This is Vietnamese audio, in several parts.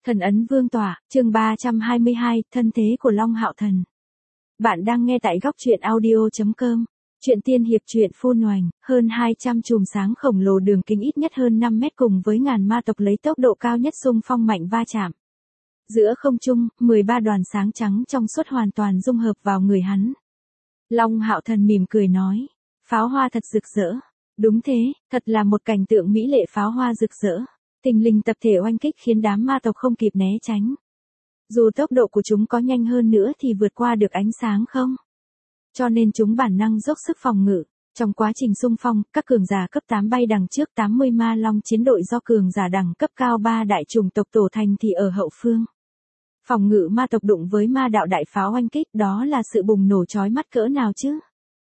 Thần ấn vương tỏa, chương 322, thân thế của Long Hạo Thần. Bạn đang nghe tại góc truyện audio.com. Truyện tiên hiệp truyện phun oành, hơn 200 chùm sáng khổng lồ đường kính ít nhất hơn 5 mét cùng với ngàn ma tộc lấy tốc độ cao nhất xung phong mạnh va chạm. Giữa không trung, 13 đoàn sáng trắng trong suốt hoàn toàn dung hợp vào người hắn. Long Hạo Thần mỉm cười nói, pháo hoa thật rực rỡ. Đúng thế, thật là một cảnh tượng mỹ lệ pháo hoa rực rỡ. Tình linh tập thể oanh kích khiến đám ma tộc không kịp né tránh. Dù tốc độ của chúng có nhanh hơn nữa thì vượt qua được ánh sáng không? Cho nên chúng bản năng dốc sức phòng ngự. Trong quá trình xung phong, các cường giả cấp 8 bay đằng trước 80 ma long chiến đội do cường giả đẳng cấp cao 3 đại chủng tộc tổ thành thì ở hậu phương. Phòng ngự ma tộc đụng với ma đạo đại pháo oanh kích, đó là sự bùng nổ chói mắt cỡ nào chứ?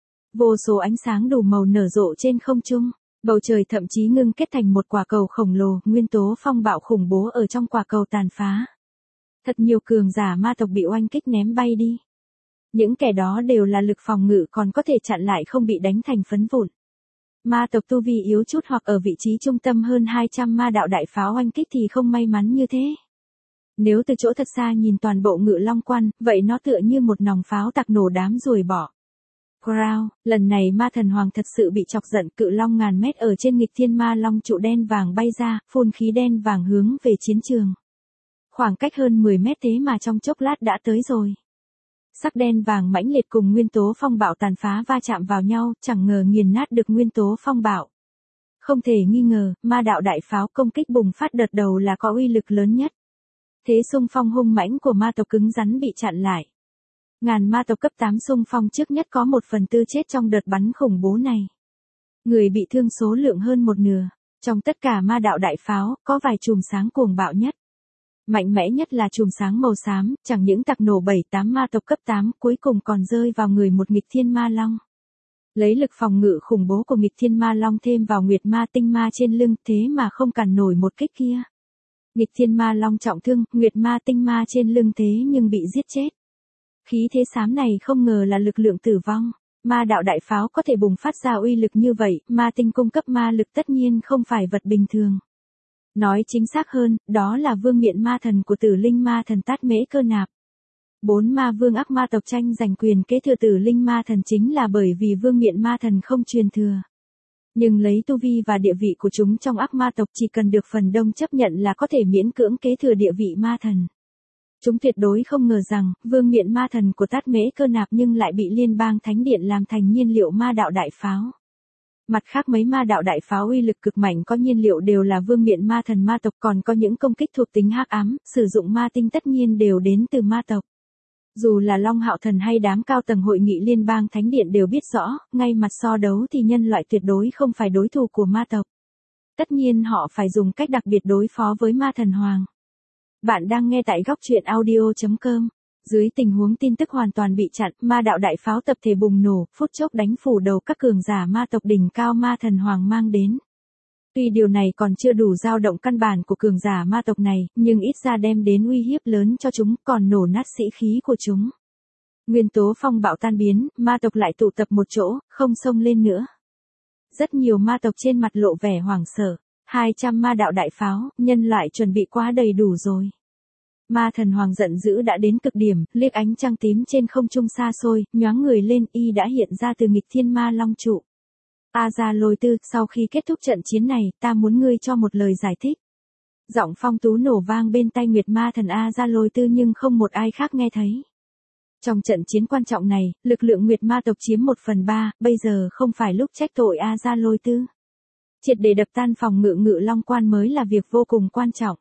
Vô số ánh sáng đủ màu nở rộ trên không trung. Bầu trời thậm chí ngưng kết thành một quả cầu khổng lồ, nguyên tố phong bạo khủng bố ở trong quả cầu tàn phá. Thật nhiều cường giả ma tộc bị oanh kích ném bay đi. Những kẻ đó đều là lực phòng ngự còn có thể chặn lại không bị đánh thành phấn vụn. Ma tộc tu vi yếu chút hoặc ở vị trí trung tâm hơn 200 ma đạo đại pháo oanh kích thì không may mắn như thế. Nếu từ chỗ thật xa nhìn toàn bộ Ngự Long Quan, vậy nó tựa như một nòng pháo tạc nổ đám ruồi bọ. Crown, lần này ma thần hoàng thật sự bị chọc giận, cự long ngàn mét ở trên nghịch thiên ma long trụ đen vàng bay ra, phun khí đen vàng hướng về chiến trường. Khoảng cách hơn 10 mét thế mà trong chốc lát đã tới rồi. Sắc đen vàng mãnh liệt cùng nguyên tố phong bạo tàn phá va chạm vào nhau, chẳng ngờ nghiền nát được nguyên tố phong bạo. Không thể nghi ngờ, ma đạo đại pháo công kích bùng phát đợt đầu là có uy lực lớn nhất. Thế xung phong hung mãnh của ma tộc cứng rắn bị chặn lại. Ngàn ma tộc cấp 8 xung phong trước nhất có 1/4 chết trong đợt bắn khủng bố này. Người bị thương số lượng hơn một nửa. Trong tất cả ma đạo đại pháo, có vài chùm sáng cuồng bạo nhất. Mạnh mẽ nhất là chùm sáng màu xám, chẳng những tạc nổ 7-8 ma tộc cấp 8, cuối cùng còn rơi vào người một nghịch thiên ma long. Lấy lực phòng ngự khủng bố của nghịch thiên ma long thêm vào nguyệt ma tinh ma trên lưng, thế mà không cản nổi một kích kia. Nghịch thiên ma long trọng thương, nguyệt ma tinh ma trên lưng thế nhưng bị giết chết. Khí thế xám này không ngờ là lực lượng tử vong. Ma đạo đại pháo có thể bùng phát ra uy lực như vậy, ma tinh cung cấp ma lực tất nhiên không phải vật bình thường. Nói chính xác hơn, đó là vương miện ma thần của Tử Linh ma thần Tát Mễ Cơ Nạp. 4 ma vương ác ma tộc tranh giành quyền kế thừa Tử Linh ma thần chính là bởi vì vương miện ma thần không truyền thừa. Nhưng lấy tu vi và địa vị của chúng trong ác ma tộc chỉ cần được phần đông chấp nhận là có thể miễn cưỡng kế thừa địa vị ma thần. Chúng tuyệt đối không ngờ rằng, vương miện ma thần của Tát Mễ Cơ Nạp nhưng lại bị liên bang thánh điện làm thành nhiên liệu ma đạo đại pháo. Mặt khác mấy ma đạo đại pháo uy lực cực mạnh có nhiên liệu đều là vương miện ma thần ma tộc, còn có những công kích thuộc tính hắc ám, sử dụng ma tinh tất nhiên đều đến từ ma tộc. Dù là Long Hạo Thần hay đám cao tầng hội nghị liên bang thánh điện đều biết rõ, ngay mặt so đấu thì nhân loại tuyệt đối không phải đối thủ của ma tộc. Tất nhiên họ phải dùng cách đặc biệt đối phó với ma thần hoàng. Bạn đang nghe tại góc truyện audio.com. Dưới tình huống tin tức hoàn toàn bị chặn, ma đạo đại pháo tập thể bùng nổ, phút chốc đánh phủ đầu các cường giả ma tộc đỉnh cao ma thần hoàng mang đến. Tuy điều này còn chưa đủ dao động căn bản của cường giả ma tộc này, nhưng ít ra đem đến uy hiếp lớn cho chúng, còn nổ nát sĩ khí của chúng. Nguyên tố phong bạo tan biến, ma tộc lại tụ tập một chỗ, không xông lên nữa. Rất nhiều ma tộc trên mặt lộ vẻ hoảng sợ. 200 ma đạo đại pháo, nhân loại chuẩn bị quá đầy đủ rồi. Ma thần hoàng giận dữ đã đến cực điểm, liếc ánh trăng tím trên không trung xa xôi, nhoáng người lên y đã hiện ra từ nghịch thiên ma long trụ. A Gia Lôi Tư, sau khi kết thúc trận chiến này, ta muốn ngươi cho một lời giải thích. Giọng phong tú nổ vang bên tai nguyệt ma thần A Gia Lôi Tư nhưng không một ai khác nghe thấy. Trong trận chiến quan trọng này, lực lượng nguyệt ma tộc chiếm 1/3, bây giờ không phải lúc trách tội A Gia Lôi Tư. Triệt để đập tan phòng ngự Ngự Long Quan mới là việc vô cùng quan trọng.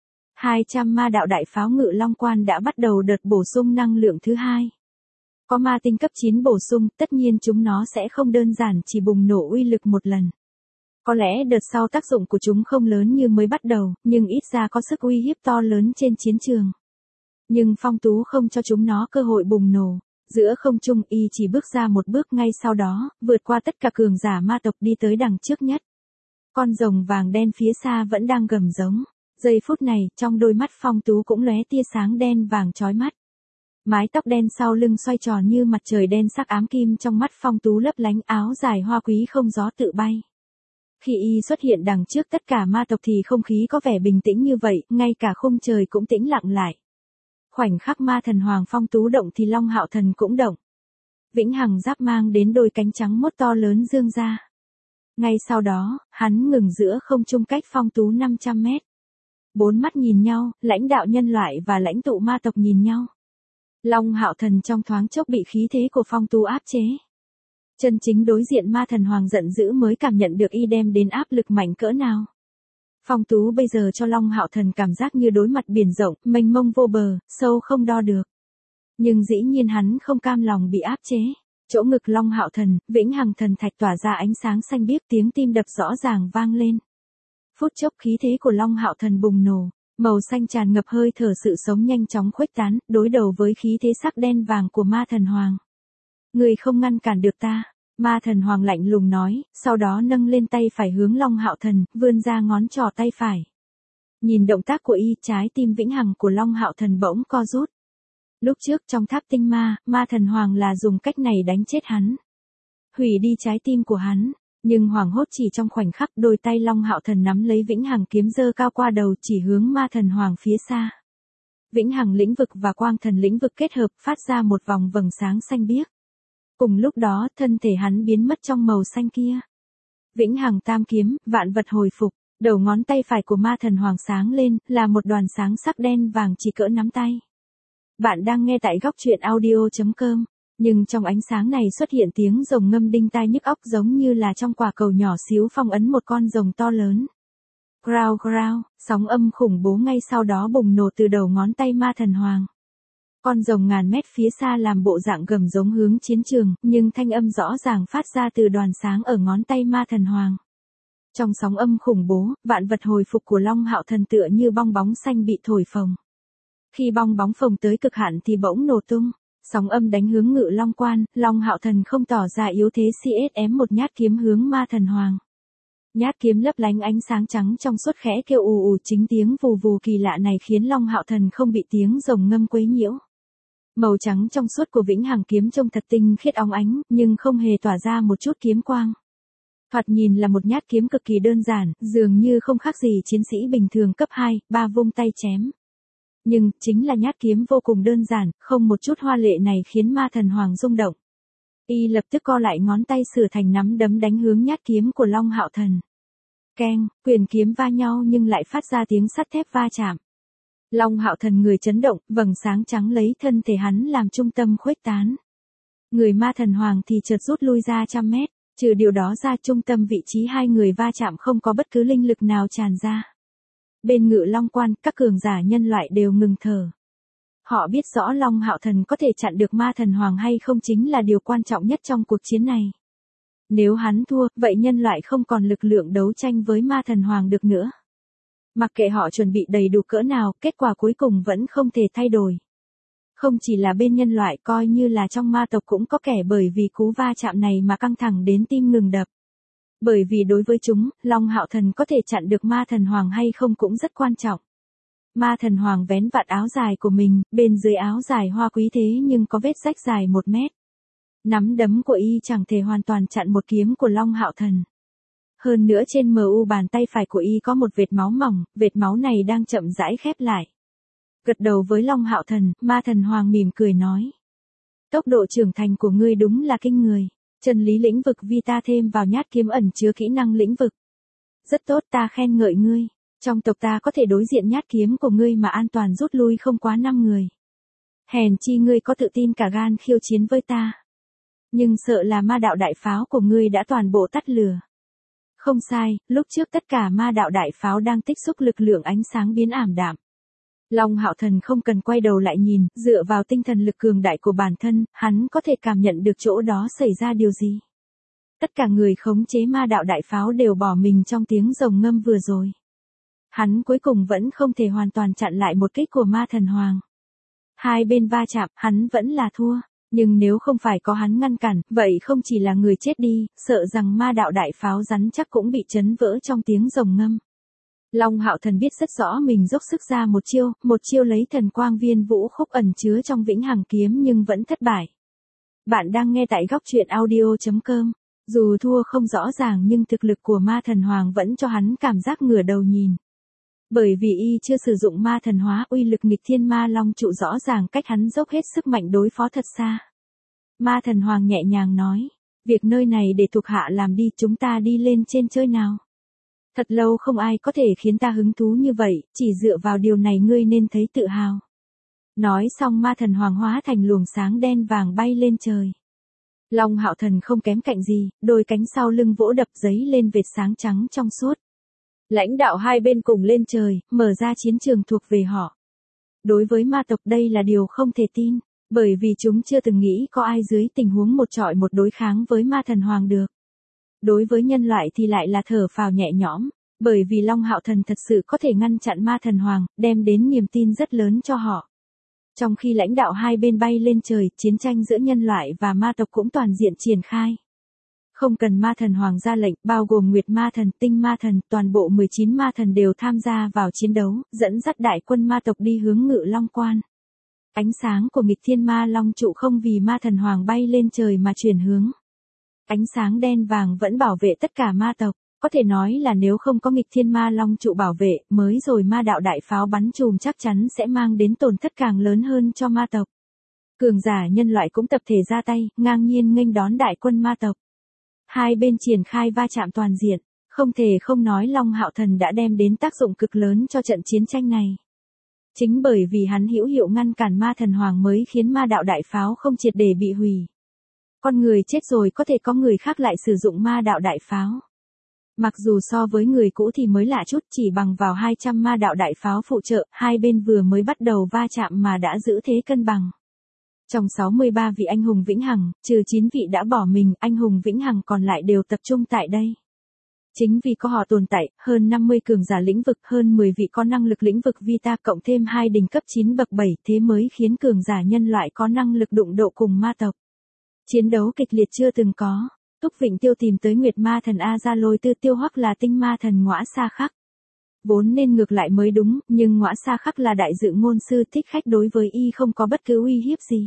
200 ma đạo đại pháo Ngự Long Quan đã bắt đầu đợt bổ sung năng lượng thứ hai. Có ma tinh cấp 9 bổ sung, tất nhiên chúng nó sẽ không đơn giản chỉ bùng nổ uy lực một lần. Có lẽ đợt sau tác dụng của chúng không lớn như mới bắt đầu, nhưng ít ra có sức uy hiếp to lớn trên chiến trường. Nhưng Phong Tú không cho chúng nó cơ hội bùng nổ. Giữa không trung y chỉ bước ra một bước, ngay sau đó, vượt qua tất cả cường giả ma tộc đi tới đằng trước nhất. Con rồng vàng đen phía xa vẫn đang gầm giống. Giây phút này, trong đôi mắt Phong Tú cũng lóe tia sáng đen vàng chói mắt. Mái tóc đen sau lưng xoay tròn như mặt trời đen sắc ám kim, trong mắt Phong Tú lấp lánh, áo dài hoa quý không gió tự bay. Khi y xuất hiện đằng trước tất cả ma tộc thì không khí có vẻ bình tĩnh như vậy, ngay cả khung trời cũng tĩnh lặng lại. Khoảnh khắc ma thần Hoàng Phong Tú động thì Long Hạo Thần cũng động. Vĩnh Hằng giáp mang đến đôi cánh trắng mốt to lớn dương ra. Ngay sau đó, hắn ngừng giữa không trung cách Phong Tú 500 mét. Bốn mắt nhìn nhau, lãnh đạo nhân loại và lãnh tụ ma tộc nhìn nhau. Long Hạo Thần trong thoáng chốc bị khí thế của Phong Tú áp chế. Chân chính đối diện ma thần Hoàng giận dữ mới cảm nhận được y đem đến áp lực mạnh cỡ nào. Phong Tú bây giờ cho Long Hạo Thần cảm giác như đối mặt biển rộng, mênh mông vô bờ, sâu không đo được. Nhưng dĩ nhiên hắn không cam lòng bị áp chế. Chỗ ngực Long Hạo Thần, Vĩnh Hằng Thần Thạch tỏa ra ánh sáng xanh biếc, tiếng tim đập rõ ràng vang lên. Phút chốc khí thế của Long Hạo Thần bùng nổ, màu xanh tràn ngập hơi thở sự sống nhanh chóng khuếch tán, đối đầu với khí thế sắc đen vàng của ma thần Hoàng. Người không ngăn cản được ta, ma thần Hoàng lạnh lùng nói, sau đó nâng lên tay phải hướng Long Hạo Thần, vươn ra ngón trỏ tay phải. Nhìn động tác của y, trái tim vĩnh hằng của Long Hạo Thần bỗng co rút. Lúc trước trong tháp tinh ma thần Hoàng là dùng cách này đánh chết hắn. Hủy đi trái tim của hắn, nhưng hoảng hốt chỉ trong khoảnh khắc đôi tay Long Hạo Thần nắm lấy vĩnh hằng kiếm giơ cao qua đầu chỉ hướng ma thần Hoàng phía xa. Vĩnh hằng lĩnh vực và quang thần lĩnh vực kết hợp phát ra một vòng vầng sáng xanh biếc. Cùng lúc đó, thân thể hắn biến mất trong màu xanh kia. Vĩnh hằng tam kiếm, vạn vật hồi phục, đầu ngón tay phải của ma thần Hoàng sáng lên, là một đoàn sáng sắc đen vàng chỉ cỡ nắm tay. Bạn đang nghe tại góc truyện audio.com, nhưng trong ánh sáng này xuất hiện tiếng rồng ngâm đinh tai nhức óc giống như là trong quả cầu nhỏ xíu phong ấn một con rồng to lớn. Growl growl, sóng âm khủng bố ngay sau đó bùng nổ từ đầu ngón tay ma thần Hoàng. Con rồng ngàn mét phía xa làm bộ dạng gầm giống hướng chiến trường, nhưng thanh âm rõ ràng phát ra từ đoàn sáng ở ngón tay ma thần Hoàng. Trong sóng âm khủng bố, vạn vật hồi phục của Long Hạo Thần tựa như bong bóng xanh bị thổi phồng. Khi bong bóng phồng tới cực hạn thì bỗng nổ tung, sóng âm đánh hướng Ngự Long Quan, Long Hạo Thần không tỏ ra yếu thế CSM một nhát kiếm hướng ma thần Hoàng. Nhát kiếm lấp lánh ánh sáng trắng trong suốt khẽ kêu ù ù, chính tiếng vù vù kỳ lạ này khiến Long Hạo Thần không bị tiếng rồng ngâm quấy nhiễu. Màu trắng trong suốt của vĩnh hằng kiếm trông thật tinh khiết óng ánh, nhưng không hề tỏa ra một chút kiếm quang. Thoạt nhìn là một nhát kiếm cực kỳ đơn giản, dường như không khác gì chiến sĩ bình thường cấp 2, 3 vung tay chém. Nhưng, chính là nhát kiếm vô cùng đơn giản, không một chút hoa lệ này khiến ma thần Hoàng rung động. Y lập tức co lại ngón tay sửa thành nắm đấm đánh hướng nhát kiếm của Long Hạo Thần. Keng, quyền kiếm va nhau nhưng lại phát ra tiếng sắt thép va chạm. Long Hạo Thần người chấn động, vầng sáng trắng lấy thân thể hắn làm trung tâm khuếch tán. Người ma thần Hoàng thì chợt rút lui ra trăm mét, trừ điều đó ra trung tâm vị trí hai người va chạm không có bất cứ linh lực nào tràn ra. Bên Ngự Long Quan, các cường giả nhân loại đều ngừng thở. Họ biết rõ Long Hạo Thần có thể chặn được ma thần Hoàng hay không chính là điều quan trọng nhất trong cuộc chiến này. Nếu hắn thua, vậy nhân loại không còn lực lượng đấu tranh với ma thần Hoàng được nữa. Mặc kệ họ chuẩn bị đầy đủ cỡ nào, kết quả cuối cùng vẫn không thể thay đổi. Không chỉ là bên nhân loại, coi như là trong ma tộc cũng có kẻ bởi vì cú va chạm này mà căng thẳng đến tim ngừng đập. Bởi vì đối với chúng, Long Hạo Thần có thể chặn được ma thần Hoàng hay không cũng rất quan trọng. Ma thần Hoàng vén vạt áo dài của mình, bên dưới áo dài hoa quý thế nhưng có vết rách dài 1 mét. Nắm đấm của y chẳng thể hoàn toàn chặn một kiếm của Long Hạo Thần. Hơn nữa trên mu bàn tay phải của y có một vệt máu mỏng, vệt máu này đang chậm rãi khép lại. Gật đầu với Long Hạo Thần, ma thần Hoàng mỉm cười nói. Tốc độ trưởng thành của ngươi đúng là kinh người. Chân lý lĩnh vực Vita thêm vào nhát kiếm ẩn chứa kỹ năng lĩnh vực. Rất tốt, ta khen ngợi ngươi. Trong tộc ta có thể đối diện nhát kiếm của ngươi mà an toàn rút lui không quá 5 người. Hèn chi ngươi có tự tin cả gan khiêu chiến với ta. Nhưng sợ là ma đạo đại pháo của ngươi đã toàn bộ tắt lửa. Không sai, lúc trước tất cả ma đạo đại pháo đang tích xúc lực lượng ánh sáng biến ảm đạm. Long Hạo Thần không cần quay đầu lại nhìn, dựa vào tinh thần lực cường đại của bản thân, hắn có thể cảm nhận được chỗ đó xảy ra điều gì. Tất cả người khống chế ma đạo đại pháo đều bỏ mình trong tiếng rồng ngâm vừa rồi. Hắn cuối cùng vẫn không thể hoàn toàn chặn lại một kích của ma thần Hoàng. Hai bên va chạm, hắn vẫn là thua. Nhưng nếu không phải có hắn ngăn cản, vậy không chỉ là người chết đi, sợ rằng ma đạo đại pháo rắn chắc cũng bị chấn vỡ trong tiếng rồng ngâm. Long Hạo Thần biết rất rõ mình dốc sức ra một chiêu lấy thần quang viên vũ khúc ẩn chứa trong vĩnh hằng kiếm nhưng vẫn thất bại. Bạn đang nghe tại góc truyện audio.com. Dù thua không rõ ràng nhưng thực lực của ma thần hoàng vẫn cho hắn cảm giác ngửa đầu nhìn. Bởi vì y chưa sử dụng ma thần hóa, uy lực nghịch thiên ma long trụ rõ ràng cách hắn dốc hết sức mạnh đối phó thật xa. Ma thần hoàng nhẹ nhàng nói, việc nơi này để thuộc hạ làm đi, chúng ta đi lên trên chơi nào. Thật lâu không ai có thể khiến ta hứng thú như vậy, chỉ dựa vào điều này ngươi nên thấy tự hào. Nói xong ma thần hoàng hóa thành luồng sáng đen vàng bay lên trời. Long Hạo Thần không kém cạnh gì, đôi cánh sau lưng vỗ đập giấy lên vệt sáng trắng trong suốt. Lãnh đạo hai bên cùng lên trời, mở ra chiến trường thuộc về họ. Đối với ma tộc đây là điều không thể tin, bởi vì chúng chưa từng nghĩ có ai dưới tình huống một trọi một đối kháng với ma thần hoàng được. Đối với nhân loại thì lại là thở phào nhẹ nhõm, bởi vì Long Hạo Thần thật sự có thể ngăn chặn ma thần hoàng, đem đến niềm tin rất lớn cho họ. Trong khi lãnh đạo hai bên bay lên trời, chiến tranh giữa nhân loại và ma tộc cũng toàn diện triển khai. Không cần ma thần hoàng ra lệnh, bao gồm Nguyệt ma thần, Tinh ma thần, toàn bộ 19 ma thần đều tham gia vào chiến đấu, dẫn dắt đại quân ma tộc đi hướng Ngự Long Quan. Ánh sáng của nghịch thiên ma long trụ không vì ma thần hoàng bay lên trời mà chuyển hướng. Ánh sáng đen vàng vẫn bảo vệ tất cả ma tộc, có thể nói là nếu không có nghịch thiên ma long trụ bảo vệ, mới rồi ma đạo đại pháo bắn chùm chắc chắn sẽ mang đến tổn thất càng lớn hơn cho ma tộc. Cường giả nhân loại cũng tập thể ra tay, ngang nhiên nghênh đón đại quân ma tộc. Hai bên triển khai va chạm toàn diện, không thể không nói Long Hạo Thần đã đem đến tác dụng cực lớn cho trận chiến tranh này. Chính bởi vì hắn hữu hiệu ngăn cản ma thần hoàng mới khiến ma đạo đại pháo không triệt để bị hủy. Con người chết rồi có thể có người khác lại sử dụng ma đạo đại pháo. Mặc dù so với người cũ thì mới lạ chút, chỉ bằng vào 200 ma đạo đại pháo phụ trợ, hai bên vừa mới bắt đầu va chạm mà đã giữ thế cân bằng. Trong 63 vị anh hùng vĩnh hằng, trừ 9 vị đã bỏ mình, anh hùng vĩnh hằng còn lại đều tập trung tại đây. Chính vì có họ tồn tại, hơn 50 cường giả lĩnh vực, hơn 10 vị có năng lực lĩnh vực Vita cộng thêm 2 đỉnh cấp 9 bậc 7, thế mới khiến cường giả nhân loại có năng lực đụng độ cùng ma tộc. Chiến đấu kịch liệt chưa từng có. Túc Vịnh Tiêu tìm tới Nguyệt ma thần A Gia Lôi Tư, Tiêu Hoắc là Tinh ma thần Ngõa Sa Khắc. Vốn nên ngược lại mới đúng, nhưng Ngõa Sa Khắc là đại dự ngôn sư, thích khách, đối với y không có bất cứ uy hiếp gì.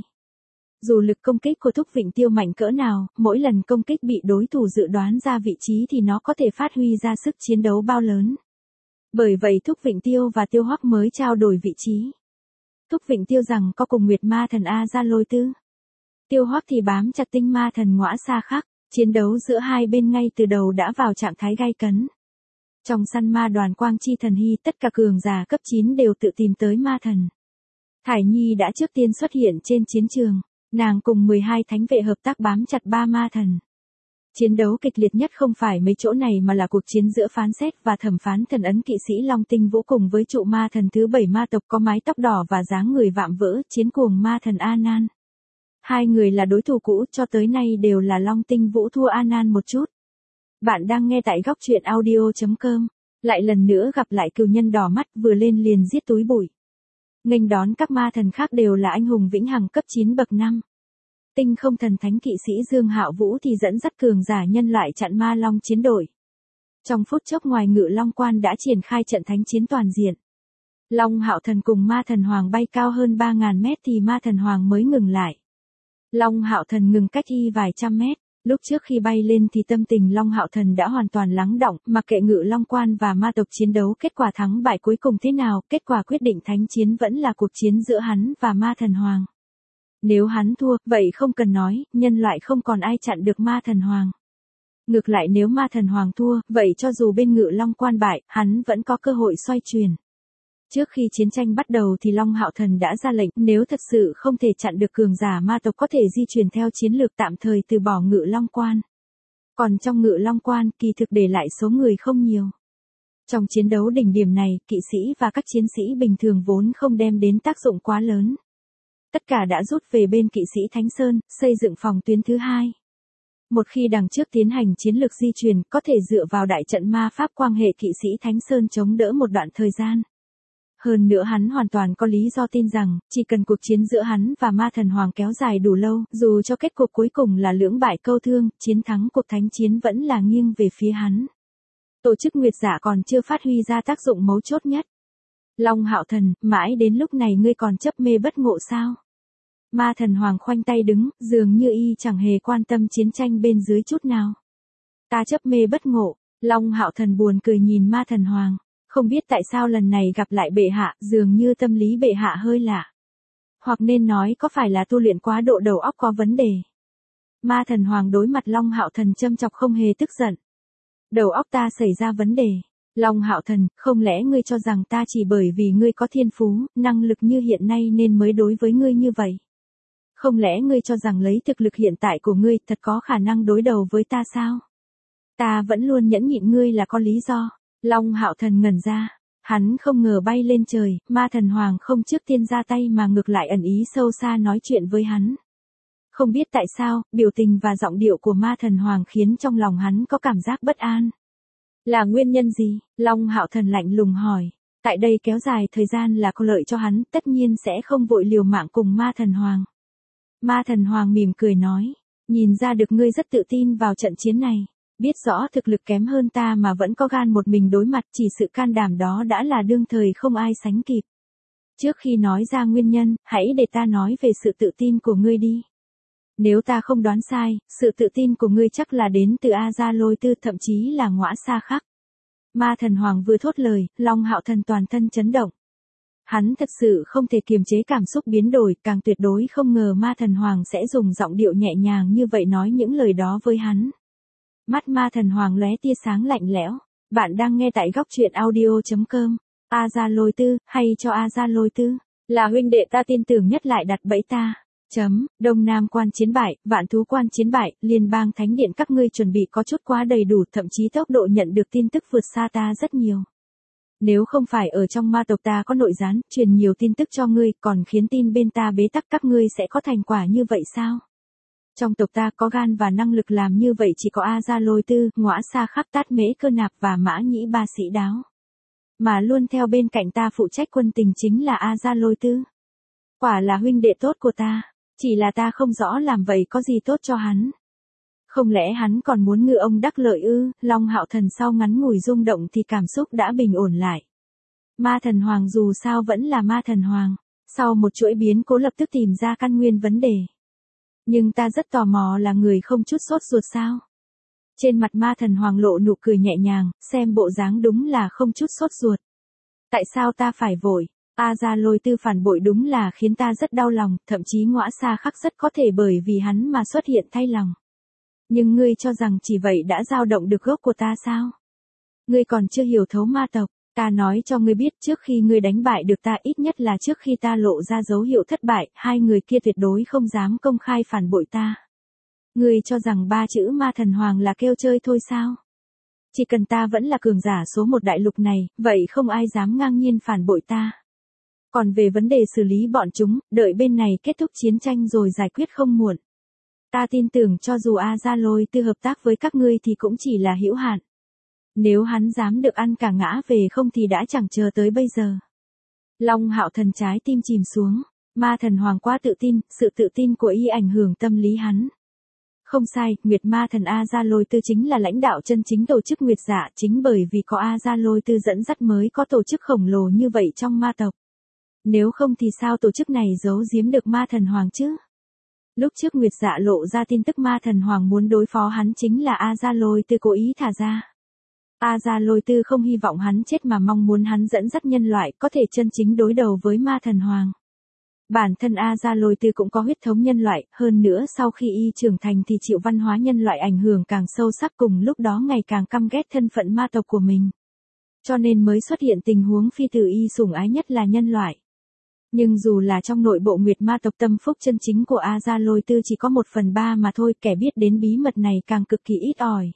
Dù lực công kích của Túc Vịnh Tiêu mạnh cỡ nào, mỗi lần công kích bị đối thủ dự đoán ra vị trí thì nó có thể phát huy ra sức chiến đấu bao lớn. Bởi vậy Túc Vịnh Tiêu và Tiêu Hoắc mới trao đổi vị trí. Túc Vịnh Tiêu rằng có cùng Nguyệt ma thần A Gia Lôi Tư. Tiêu Hoắc thì bám chặt Tinh ma thần Ngõa Sa Khắc. Chiến đấu giữa hai bên ngay từ đầu đã vào trạng thái gay cấn. Trong săn ma đoàn Quang Chi Thần Hy, tất cả cường giả cấp 9 đều tự tìm tới ma thần. Thải Nhi đã trước tiên xuất hiện trên chiến trường, nàng cùng 12 thánh vệ hợp tác bám chặt 3 ma thần. Chiến đấu kịch liệt nhất không phải mấy chỗ này mà là cuộc chiến giữa phán xét và thẩm phán thần ấn kỵ sĩ Long Tinh Vũ cùng với trụ ma thần thứ 7 ma tộc có mái tóc đỏ và dáng người vạm vỡ, chiến cuồng ma thần A Nan. Hai người là đối thủ cũ, cho tới nay đều là Long Tinh Vũ thua A Nan một chút. Bạn đang nghe tại góc truyện audio.com. Lại lần nữa gặp lại cừu nhân đỏ mắt, vừa lên liền giết túi bụi. Nghênh đón các ma thần khác đều là anh hùng vĩnh hằng cấp 9 bậc 5. Tinh không thần thánh kỵ sĩ Dương Hạo Vũ thì dẫn dắt cường giả nhân loại chặn ma long chiến đội. Trong phút chốc ngoài Ngự Long Quan đã triển khai trận thánh chiến toàn diện. Long Hạo Thần cùng ma thần hoàng bay cao hơn 3.000 mét thì ma thần hoàng mới ngừng lại. Long Hạo Thần ngừng cách y vài trăm mét, lúc trước khi bay lên thì tâm tình Long Hạo Thần đã hoàn toàn lắng đọng, mặc kệ Ngự Long Quan và ma tộc chiến đấu kết quả thắng bại cuối cùng thế nào, kết quả quyết định thánh chiến vẫn là cuộc chiến giữa hắn và ma thần hoàng. Nếu hắn thua, vậy không cần nói, nhân loại không còn ai chặn được ma thần hoàng. Ngược lại nếu ma thần hoàng thua, vậy cho dù bên Ngự Long Quan bại, hắn vẫn có cơ hội xoay chuyển. Trước khi chiến tranh bắt đầu thì Long Hạo Thần đã ra lệnh, nếu thật sự không thể chặn được cường giả ma tộc có thể di chuyển theo chiến lược tạm thời từ bỏ Ngự Long Quan. Còn trong Ngự Long Quan, kỳ thực để lại số người không nhiều. Trong chiến đấu đỉnh điểm này, kỵ sĩ và các chiến sĩ bình thường vốn không đem đến tác dụng quá lớn. Tất cả đã rút về bên kỵ sĩ Thánh Sơn, xây dựng phòng tuyến thứ hai. Một khi đằng trước tiến hành chiến lược di chuyển, có thể dựa vào đại trận ma pháp quan hệ kỵ sĩ Thánh Sơn chống đỡ một đoạn thời gian. Hơn nữa hắn hoàn toàn có lý do tin rằng, chỉ cần cuộc chiến giữa hắn và ma thần hoàng kéo dài đủ lâu, dù cho kết cục cuối cùng là lưỡng bại câu thương, chiến thắng cuộc thánh chiến vẫn là nghiêng về phía hắn. Tổ chức Nguyệt Giả còn chưa phát huy ra tác dụng mấu chốt nhất. Long Hạo Thần, mãi đến lúc này ngươi còn chấp mê bất ngộ sao? Ma thần hoàng khoanh tay đứng, dường như y chẳng hề quan tâm chiến tranh bên dưới chút nào. Ta chấp mê bất ngộ. Long Hạo Thần buồn cười nhìn Ma Thần Hoàng. Không biết tại sao lần này gặp lại bệ hạ, dường như tâm lý bệ hạ hơi lạ. Hoặc nên nói có phải là tu luyện quá độ đầu óc có vấn đề. Ma Thần Hoàng đối mặt Long Hạo Thần châm chọc không hề tức giận. Đầu óc ta xảy ra vấn đề. Long Hạo Thần, không lẽ ngươi cho rằng ta chỉ bởi vì ngươi có thiên phú, năng lực như hiện nay nên mới đối với ngươi như vậy? Không lẽ ngươi cho rằng lấy thực lực hiện tại của ngươi thật có khả năng đối đầu với ta sao? Ta vẫn luôn nhẫn nhịn ngươi là có lý do. Long Hạo Thần ngẩn ra. Hắn không ngờ bay lên trời, Ma Thần Hoàng không trước tiên ra tay mà ngược lại ẩn ý sâu xa nói chuyện với hắn. Không biết tại sao, biểu tình và giọng điệu của Ma Thần Hoàng khiến trong lòng hắn có cảm giác bất an. Là nguyên nhân gì? Long Hạo Thần lạnh lùng hỏi. Tại đây kéo dài thời gian là có lợi cho hắn, tất nhiên sẽ không vội liều mạng cùng Ma Thần Hoàng. Ma Thần Hoàng mỉm cười nói. Nhìn ra được ngươi rất tự tin vào trận chiến này. Biết rõ thực lực kém hơn ta mà vẫn có gan một mình đối mặt, chỉ sự can đảm đó đã là đương thời không ai sánh kịp. Trước khi nói ra nguyên nhân, hãy để ta nói về sự tự tin của ngươi đi. Nếu ta không đoán sai, sự tự tin của ngươi chắc là đến từ A Gia Lôi Tư, thậm chí là Ngõa Sa Khắc. Ma Thần Hoàng vừa thốt lời, Long Hạo Thần toàn thân chấn động. Hắn thật sự không thể kiềm chế cảm xúc biến đổi, càng tuyệt đối không ngờ Ma Thần Hoàng sẽ dùng giọng điệu nhẹ nhàng như vậy nói những lời đó với hắn. Mắt Ma Thần Hoàng lóe tia sáng lạnh lẽo. Bạn đang nghe tại góc truyện audio.com. A Gia Lôi Tư, hay cho A Gia Lôi Tư, là huynh đệ ta tin tưởng nhất lại đặt bẫy ta. Đông Nam quan chiến bại, Vạn Thú quan chiến bại, Liên bang Thánh điện các ngươi chuẩn bị có chút quá đầy đủ, thậm chí tốc độ nhận được tin tức vượt xa ta rất nhiều. Nếu không phải ở trong ma tộc ta có nội gián, truyền nhiều tin tức cho ngươi, còn khiến tin bên ta bế tắc, các ngươi sẽ có thành quả như vậy sao? Trong tộc ta có gan và năng lực làm như vậy chỉ có A Gia Lôi Tư, Ngõa Sa Khắc, Tát Mễ Cơ Nạp và Mã Nhĩ Ba Sĩ Đáo. Mà luôn theo bên cạnh ta phụ trách quân tình chính là A Gia Lôi Tư. Quả là huynh đệ tốt của ta, chỉ là ta không rõ làm vậy có gì tốt cho hắn. Không lẽ hắn còn muốn ngư ông đắc lợi ư? Long Hạo Thần sau ngắn ngủi rung động thì cảm xúc đã bình ổn lại. Ma Thần Hoàng dù sao vẫn là Ma Thần Hoàng, sau một chuỗi biến cố lập tức tìm ra căn nguyên vấn đề. Nhưng ta rất tò mò là người không chút sốt ruột sao? Trên mặt Ma Thần Hoàng lộ nụ cười nhẹ nhàng, xem bộ dáng đúng là không chút sốt ruột. Tại sao ta phải vội? A Gia Lôi Tư phản bội đúng là khiến ta rất đau lòng, thậm chí Ngõa Sa Khắc rất có thể bởi vì hắn mà xuất hiện thay lòng. Nhưng ngươi cho rằng chỉ vậy đã dao động được gốc của ta sao? Ngươi còn chưa hiểu thấu ma tộc, ta nói cho ngươi biết, trước khi ngươi đánh bại được ta, ít nhất là trước khi ta lộ ra dấu hiệu thất bại, hai người kia tuyệt đối không dám công khai phản bội ta. Ngươi cho rằng ba chữ Ma Thần Hoàng là kêu chơi thôi sao? Chỉ cần ta vẫn là cường giả số một đại lục này, vậy không ai dám ngang nhiên phản bội ta. Còn về vấn đề xử lý bọn chúng, đợi bên này kết thúc chiến tranh rồi giải quyết không muộn. Ta tin tưởng cho dù A Gia Lôi Tư hợp tác với các ngươi thì cũng chỉ là hữu hạn. Nếu hắn dám được ăn cả ngã về không thì đã chẳng chờ tới bây giờ. Long Hạo Thần trái tim chìm xuống. Ma Thần Hoàng quá tự tin, sự tự tin của y ảnh hưởng tâm lý hắn. Không sai, Nguyệt Ma Thần A Gia Lôi Tư chính là lãnh đạo chân chính tổ chức Nguyệt Dạ, chính bởi vì có A Gia Lôi Tư dẫn dắt mới có tổ chức khổng lồ như vậy trong ma tộc. Nếu không thì sao tổ chức này giấu giếm được Ma Thần Hoàng chứ? Lúc trước Nguyệt Dạ lộ ra tin tức Ma Thần Hoàng muốn đối phó hắn chính là A Gia Lôi Tư cố ý thả ra. A Gia Lôi Tư không hy vọng hắn chết mà mong muốn hắn dẫn dắt nhân loại có thể chân chính đối đầu với Ma Thần Hoàng. Bản thân A Gia Lôi Tư cũng có huyết thống nhân loại, hơn nữa sau khi y trưởng thành thì chịu văn hóa nhân loại ảnh hưởng càng sâu sắc, cùng lúc đó ngày càng căm ghét thân phận ma tộc của mình. Cho nên mới xuất hiện tình huống phi tử y sủng ái nhất là nhân loại. Nhưng dù là trong nội bộ Nguyệt ma tộc, tâm phúc chân chính của A Gia Lôi Tư chỉ có 1/3 mà thôi, kẻ biết đến bí mật này càng cực kỳ ít ỏi.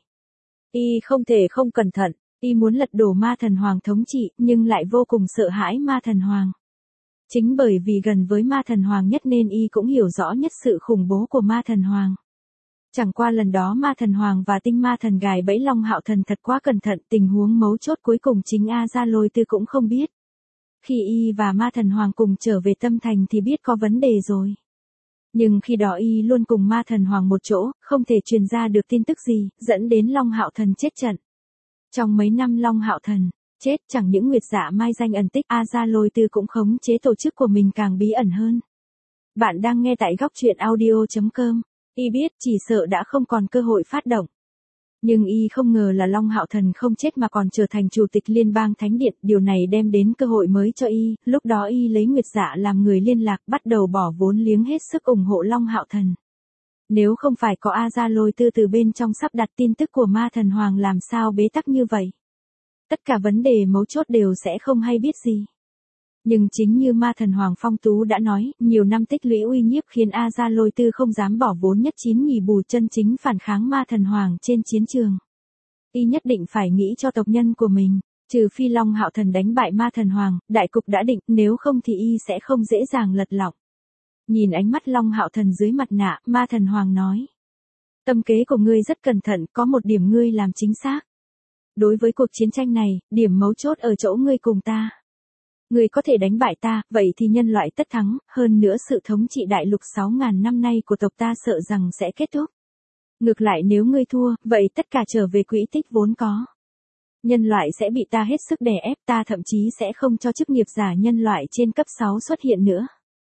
Y không thể không cẩn thận, y muốn lật đổ Ma Thần Hoàng thống trị, nhưng lại vô cùng sợ hãi Ma Thần Hoàng. Chính bởi vì gần với Ma Thần Hoàng nhất nên y cũng hiểu rõ nhất sự khủng bố của Ma Thần Hoàng. Chẳng qua lần đó Ma Thần Hoàng và Tinh Ma Thần gài bẫy Long Hạo Thần thật quá cẩn thận, tình huống mấu chốt cuối cùng chính A Gia Lôi Tư cũng không biết. Khi y và Ma Thần Hoàng cùng trở về Tâm Thành thì biết có vấn đề rồi. Nhưng khi đó y luôn cùng Ma Thần Hoàng một chỗ, không thể truyền ra được tin tức gì, dẫn đến Long Hạo Thần chết trận. Trong mấy năm Long Hạo Thần chết, chẳng những Nguyệt Dạ mai danh ẩn tích, A Gia Lôi Tư cũng khống chế tổ chức của mình càng bí ẩn hơn. Bạn đang nghe tại góc truyện audio.com. Y biết chỉ sợ đã không còn cơ hội phát động. Nhưng y không ngờ là Long Hạo Thần không chết mà còn trở thành chủ tịch Liên bang Thánh Điện, điều này đem đến cơ hội mới cho y, lúc đó y lấy Nguyệt Dạ làm người liên lạc, bắt đầu bỏ vốn liếng hết sức ủng hộ Long Hạo Thần. Nếu không phải có A Gia Lôi Tư từ bên trong sắp đặt tin tức của Ma Thần Hoàng làm sao bế tắc như vậy. Tất cả vấn đề mấu chốt đều sẽ không hay biết gì. Nhưng chính như Ma Thần Hoàng Phong Tú đã nói, nhiều năm tích lũy uy nhiếp khiến A Gia Lôi Tư không dám bỏ vốn nhất chín nhì bù chân chính phản kháng Ma Thần Hoàng trên chiến trường. Y nhất định phải nghĩ cho tộc nhân của mình, trừ phi Long Hạo Thần đánh bại Ma Thần Hoàng, đại cục đã định, nếu không thì y sẽ không dễ dàng lật lọng. Nhìn ánh mắt Long Hạo Thần dưới mặt nạ, Ma Thần Hoàng nói. Tâm kế của ngươi rất cẩn thận, có một điểm ngươi làm chính xác. Đối với cuộc chiến tranh này, điểm mấu chốt ở chỗ ngươi cùng ta. Ngươi có thể đánh bại ta, vậy thì nhân loại tất thắng, hơn nữa sự thống trị đại lục 6.000 năm nay của tộc ta sợ rằng sẽ kết thúc. Ngược lại nếu ngươi thua, vậy tất cả trở về quỹ tích vốn có. Nhân loại sẽ bị ta hết sức đè ép, ta thậm chí sẽ không cho chức nghiệp giả nhân loại trên cấp 6 xuất hiện nữa.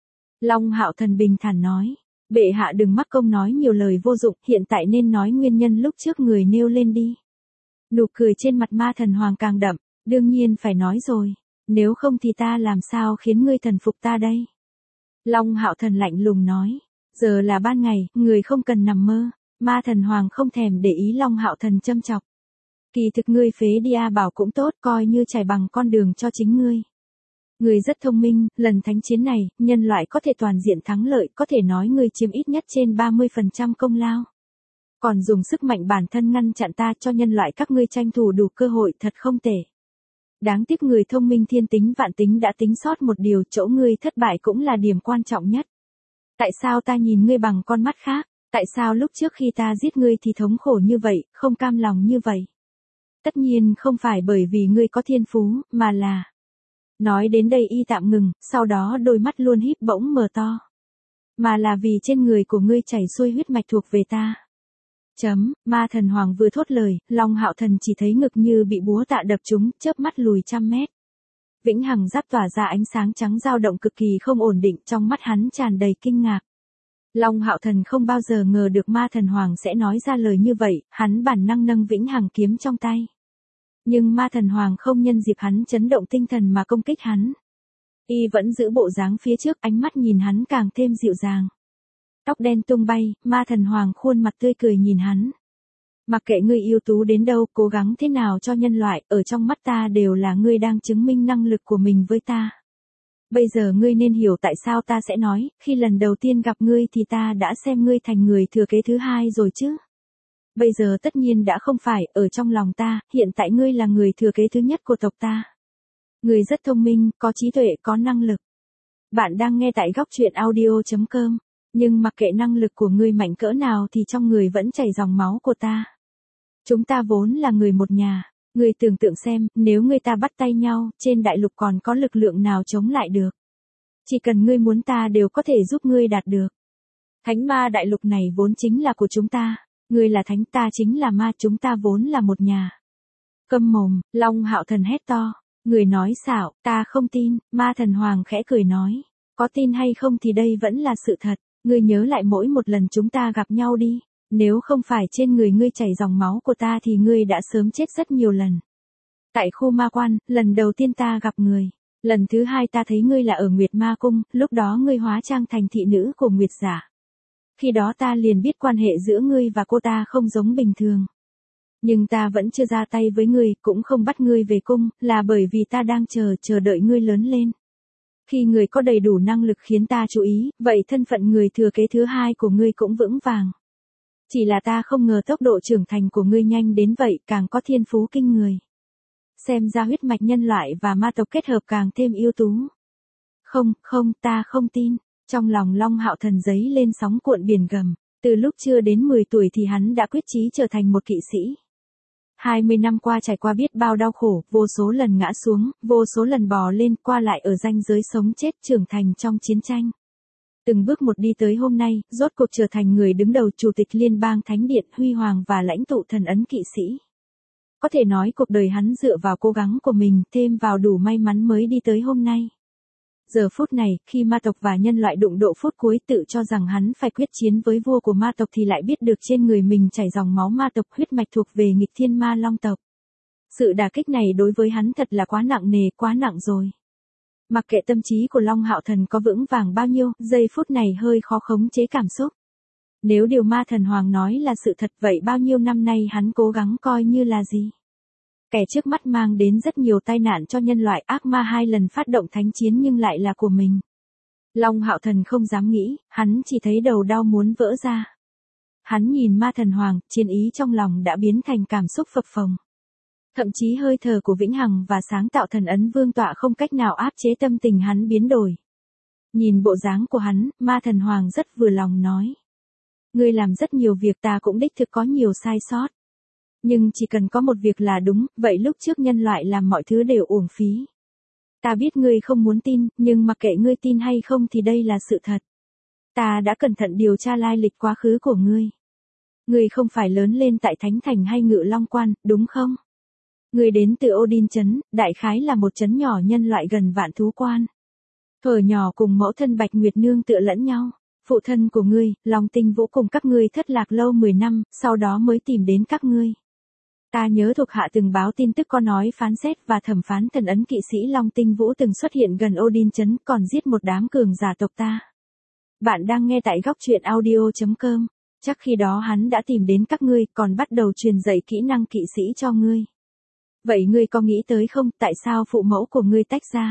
Long Hạo Thần bình thản nói, bệ hạ đừng mắc công nói nhiều lời vô dụng, hiện tại nên nói nguyên nhân lúc trước người nêu lên đi. Nụ cười trên mặt Ma Thần Hoàng càng đậm, đương nhiên phải nói rồi, nếu không thì ta làm sao khiến ngươi thần phục ta đây. Long Hạo Thần lạnh lùng nói, giờ là ban ngày, người không cần nằm mơ. Ma Thần Hoàng không thèm để ý Long Hạo Thần châm chọc. Kỳ thực ngươi phế đi A Bảo cũng tốt, coi như trải bằng con đường cho chính ngươi. Ngươi rất thông minh, lần thánh chiến này, nhân loại có thể toàn diện thắng lợi, có thể nói ngươi chiếm ít nhất trên 30% công lao. Còn dùng sức mạnh bản thân ngăn chặn ta, cho nhân loại các ngươi tranh thủ đủ cơ hội, thật không tệ. Đáng tiếc người thông minh thiên tính vạn tính đã tính sót một điều, chỗ ngươi thất bại cũng là điểm quan trọng nhất. Tại sao ta nhìn ngươi bằng con mắt khác? Tại sao lúc trước khi ta giết ngươi thì thống khổ như vậy, không cam lòng như vậy? Tất nhiên không phải bởi vì ngươi có thiên phú, mà là... Nói đến đây y tạm ngừng, sau đó đôi mắt luôn híp bỗng mở to. Mà là vì trên người của ngươi chảy xuôi huyết mạch thuộc về ta. Ma Thần Hoàng vừa thốt lời, Long Hạo Thần chỉ thấy ngực như bị búa tạ đập trúng, chớp mắt lùi 100 mét. Vĩnh hằng giáp tỏa ra ánh sáng trắng dao động cực kỳ không ổn định, trong mắt hắn tràn đầy kinh ngạc. Long Hạo Thần không bao giờ ngờ được Ma Thần Hoàng sẽ nói ra lời như vậy, hắn bản năng nâng vĩnh hằng kiếm trong tay. Nhưng Ma Thần Hoàng không nhân dịp hắn chấn động tinh thần mà công kích hắn. Y vẫn giữ bộ dáng phía trước, ánh mắt nhìn hắn càng thêm dịu dàng. Tóc đen tung bay, Ma Thần Hoàng khuôn mặt tươi cười nhìn hắn. Mặc kệ ngươi ưu tú đến đâu, cố gắng thế nào cho nhân loại, ở trong mắt ta đều là ngươi đang chứng minh năng lực của mình với ta. Bây giờ ngươi nên hiểu tại sao ta sẽ nói, khi lần đầu tiên gặp ngươi thì ta đã xem ngươi thành người thừa kế thứ hai rồi chứ. Bây giờ tất nhiên đã không phải, ở trong lòng ta, hiện tại ngươi là người thừa kế thứ nhất của tộc ta. Ngươi rất thông minh, có trí tuệ, có năng lực. Bạn đang nghe tại góc truyện audio.com, nhưng mặc kệ năng lực của ngươi mạnh cỡ nào thì trong người vẫn chảy dòng máu của ta. Chúng ta vốn là người một nhà. Ngươi tưởng tượng xem, nếu người ta bắt tay nhau, trên đại lục còn có lực lượng nào chống lại được. Chỉ cần ngươi muốn ta đều có thể giúp ngươi đạt được. Thánh ma đại lục này vốn chính là của chúng ta. Ngươi là thánh, ta chính là ma, chúng ta vốn là một nhà. Câm mồm, Long Hạo Thần hét to. Người nói xạo, ta không tin, Ma Thần Hoàng khẽ cười nói. Có tin hay không thì đây vẫn là sự thật. Ngươi nhớ lại mỗi một lần chúng ta gặp nhau đi. Nếu không phải trên người ngươi chảy dòng máu của ta thì ngươi đã sớm chết rất nhiều lần. Tại khu ma quan, lần đầu tiên ta gặp người. Lần thứ hai ta thấy ngươi là ở Nguyệt Ma Cung, lúc đó ngươi hóa trang thành thị nữ của Nguyệt giả. Khi đó ta liền biết quan hệ giữa ngươi và cô ta không giống bình thường. Nhưng ta vẫn chưa ra tay với ngươi, cũng không bắt ngươi về cung, là bởi vì ta đang chờ đợi ngươi lớn lên. Khi ngươi có đầy đủ năng lực khiến ta chú ý, vậy thân phận người thừa kế thứ hai của ngươi cũng vững vàng. Chỉ là ta không ngờ tốc độ trưởng thành của ngươi nhanh đến vậy, càng có thiên phú kinh người. Xem ra huyết mạch nhân loại và ma tộc kết hợp càng thêm ưu tú. Không, ta không tin. Trong lòng Long Hạo Thần giấy lên sóng cuộn biển gầm. Từ lúc chưa đến 10 tuổi thì hắn đã quyết chí trở thành một kỵ sĩ. 20 năm qua trải qua biết bao đau khổ, vô số lần ngã xuống, vô số lần bò lên, qua lại ở ranh giới sống chết, trưởng thành trong chiến tranh. Từng bước một đi tới hôm nay, rốt cuộc trở thành người đứng đầu chủ tịch Liên bang Thánh Điện, huy hoàng và lãnh tụ thần ấn kỵ sĩ. Có thể nói cuộc đời hắn dựa vào cố gắng của mình, thêm vào đủ may mắn mới đi tới hôm nay. Giờ phút này, khi ma tộc và nhân loại đụng độ phút cuối tự cho rằng hắn phải quyết chiến với vua của ma tộc thì lại biết được trên người mình chảy dòng máu ma tộc, huyết mạch thuộc về nghịch thiên ma long tộc. Sự đả kích này đối với hắn thật là quá nặng nề, quá nặng rồi. Mặc kệ tâm trí của Long Hạo Thần có vững vàng bao nhiêu, giây phút này hơi khó khống chế cảm xúc. Nếu điều ma thần hoàng nói là sự thật vậy bao nhiêu năm nay hắn cố gắng coi như là gì? Kẻ trước mắt mang đến rất nhiều tai nạn cho nhân loại, ác ma 2 lần phát động thánh chiến nhưng lại là của mình. Long Hạo Thần không dám nghĩ, hắn chỉ thấy đầu đau muốn vỡ ra. Hắn nhìn ma thần hoàng, chiến ý trong lòng đã biến thành cảm xúc phập phồng. Thậm chí hơi thở của vĩnh hằng và sáng tạo thần ấn vương tọa không cách nào áp chế tâm tình hắn biến đổi. Nhìn bộ dáng của hắn, ma thần hoàng rất vừa lòng nói. Ngươi làm rất nhiều việc, ta cũng đích thực có nhiều sai sót. Nhưng chỉ cần có một việc là đúng, vậy lúc trước nhân loại làm mọi thứ đều uổng phí. Ta biết ngươi không muốn tin, nhưng mặc kệ ngươi tin hay không thì đây là sự thật. Ta đã cẩn thận điều tra lai lịch quá khứ của ngươi. Ngươi không phải lớn lên tại Thánh Thành hay Ngự Long Quan, đúng không? Ngươi đến từ Odin Trấn, đại khái là một trấn nhỏ nhân loại gần vạn thú quan. Thuở nhỏ cùng mẫu thân Bạch Nguyệt Nương tựa lẫn nhau. Phụ thân của ngươi, Long Tinh Vũ cùng các ngươi thất lạc lâu 10 năm, sau đó mới tìm đến các ngươi. Ta nhớ thuộc hạ từng báo tin tức có nói phán xét và thẩm phán thần ấn kỵ sĩ Long Tinh Vũ từng xuất hiện gần Odin Trấn còn giết một đám cường giả tộc ta. Bạn đang nghe tại góc truyện audio.com. Chắc khi đó hắn đã tìm đến các ngươi còn bắt đầu truyền dạy kỹ năng kỵ sĩ cho ngươi. Vậy ngươi có nghĩ tới không, tại sao phụ mẫu của ngươi tách ra?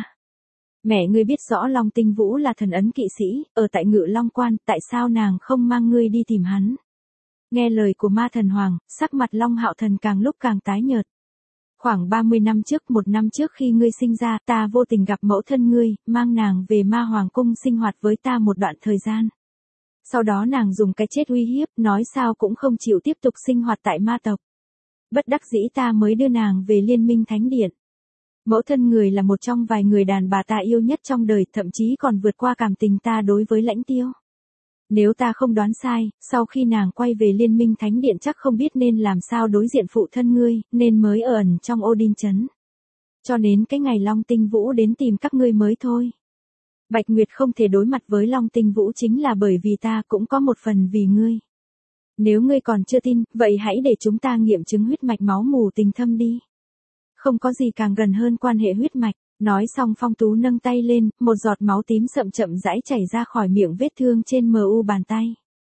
Mẹ ngươi biết rõ Long Tinh Vũ là thần ấn kỵ sĩ, ở tại Ngự Long Quan, tại sao nàng không mang ngươi đi tìm hắn? Nghe lời của ma thần hoàng, sắc mặt Long Hạo Thần càng lúc càng tái nhợt. Khoảng 30 năm trước, 1 năm trước khi ngươi sinh ra, ta vô tình gặp mẫu thân ngươi, mang nàng về ma hoàng cung sinh hoạt với ta một đoạn thời gian. Sau đó nàng dùng cái chết uy hiếp, nói sao cũng không chịu tiếp tục sinh hoạt tại ma tộc. Bất đắc dĩ ta mới đưa nàng về Liên Minh Thánh Điện. Mẫu thân người là một trong vài người đàn bà ta yêu nhất trong đời, thậm chí còn vượt qua cảm tình ta đối với Lãnh Tiêu. Nếu ta không đoán sai, sau khi nàng quay về Liên Minh Thánh Điện chắc không biết nên làm sao đối diện phụ thân ngươi, nên mới ở ẩn trong Odin Trấn. Cho đến cái ngày Long Tinh Vũ đến tìm các ngươi mới thôi. Bạch Nguyệt không thể đối mặt với Long Tinh Vũ chính là bởi vì ta cũng có một phần vì ngươi. Nếu ngươi còn chưa tin, vậy hãy để chúng ta nghiệm chứng huyết mạch máu mù tình thâm đi. Không có gì càng gần hơn quan hệ huyết mạch. Nói xong Phong Tú nâng tay lên, một giọt máu tím sậm chậm rãi chảy ra khỏi miệng vết thương trên mu bàn tay.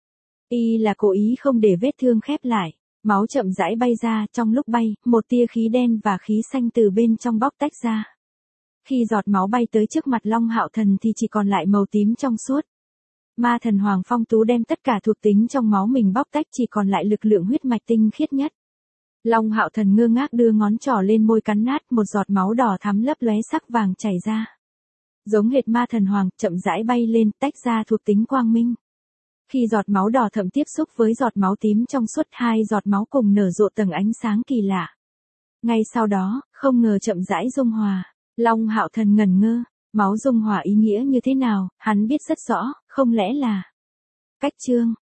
Y là cố ý không để vết thương khép lại. Máu chậm rãi bay ra, trong lúc bay, một tia khí đen và khí xanh từ bên trong bóc tách ra. Khi giọt máu bay tới trước mặt Long Hạo Thần thì chỉ còn lại màu tím trong suốt. Ma thần Hoàng Phong Tú đem tất cả thuộc tính trong máu mình bóc tách chỉ còn lại lực lượng huyết mạch tinh khiết nhất. Long Hạo Thần ngơ ngác đưa ngón trỏ lên môi cắn nát, một giọt máu đỏ thắm lấp lóe sắc vàng chảy ra. Giống hệt ma thần hoàng, chậm rãi bay lên, tách ra thuộc tính quang minh. Khi giọt máu đỏ thẫm tiếp xúc với giọt máu tím trong suốt, 2 giọt máu cùng nở rộ tầng ánh sáng kỳ lạ. Ngay sau đó, không ngờ chậm rãi dung hòa. Long Hạo Thần ngẩn ngơ, máu dung hòa ý nghĩa như thế nào, hắn biết rất rõ, không lẽ là cách chương.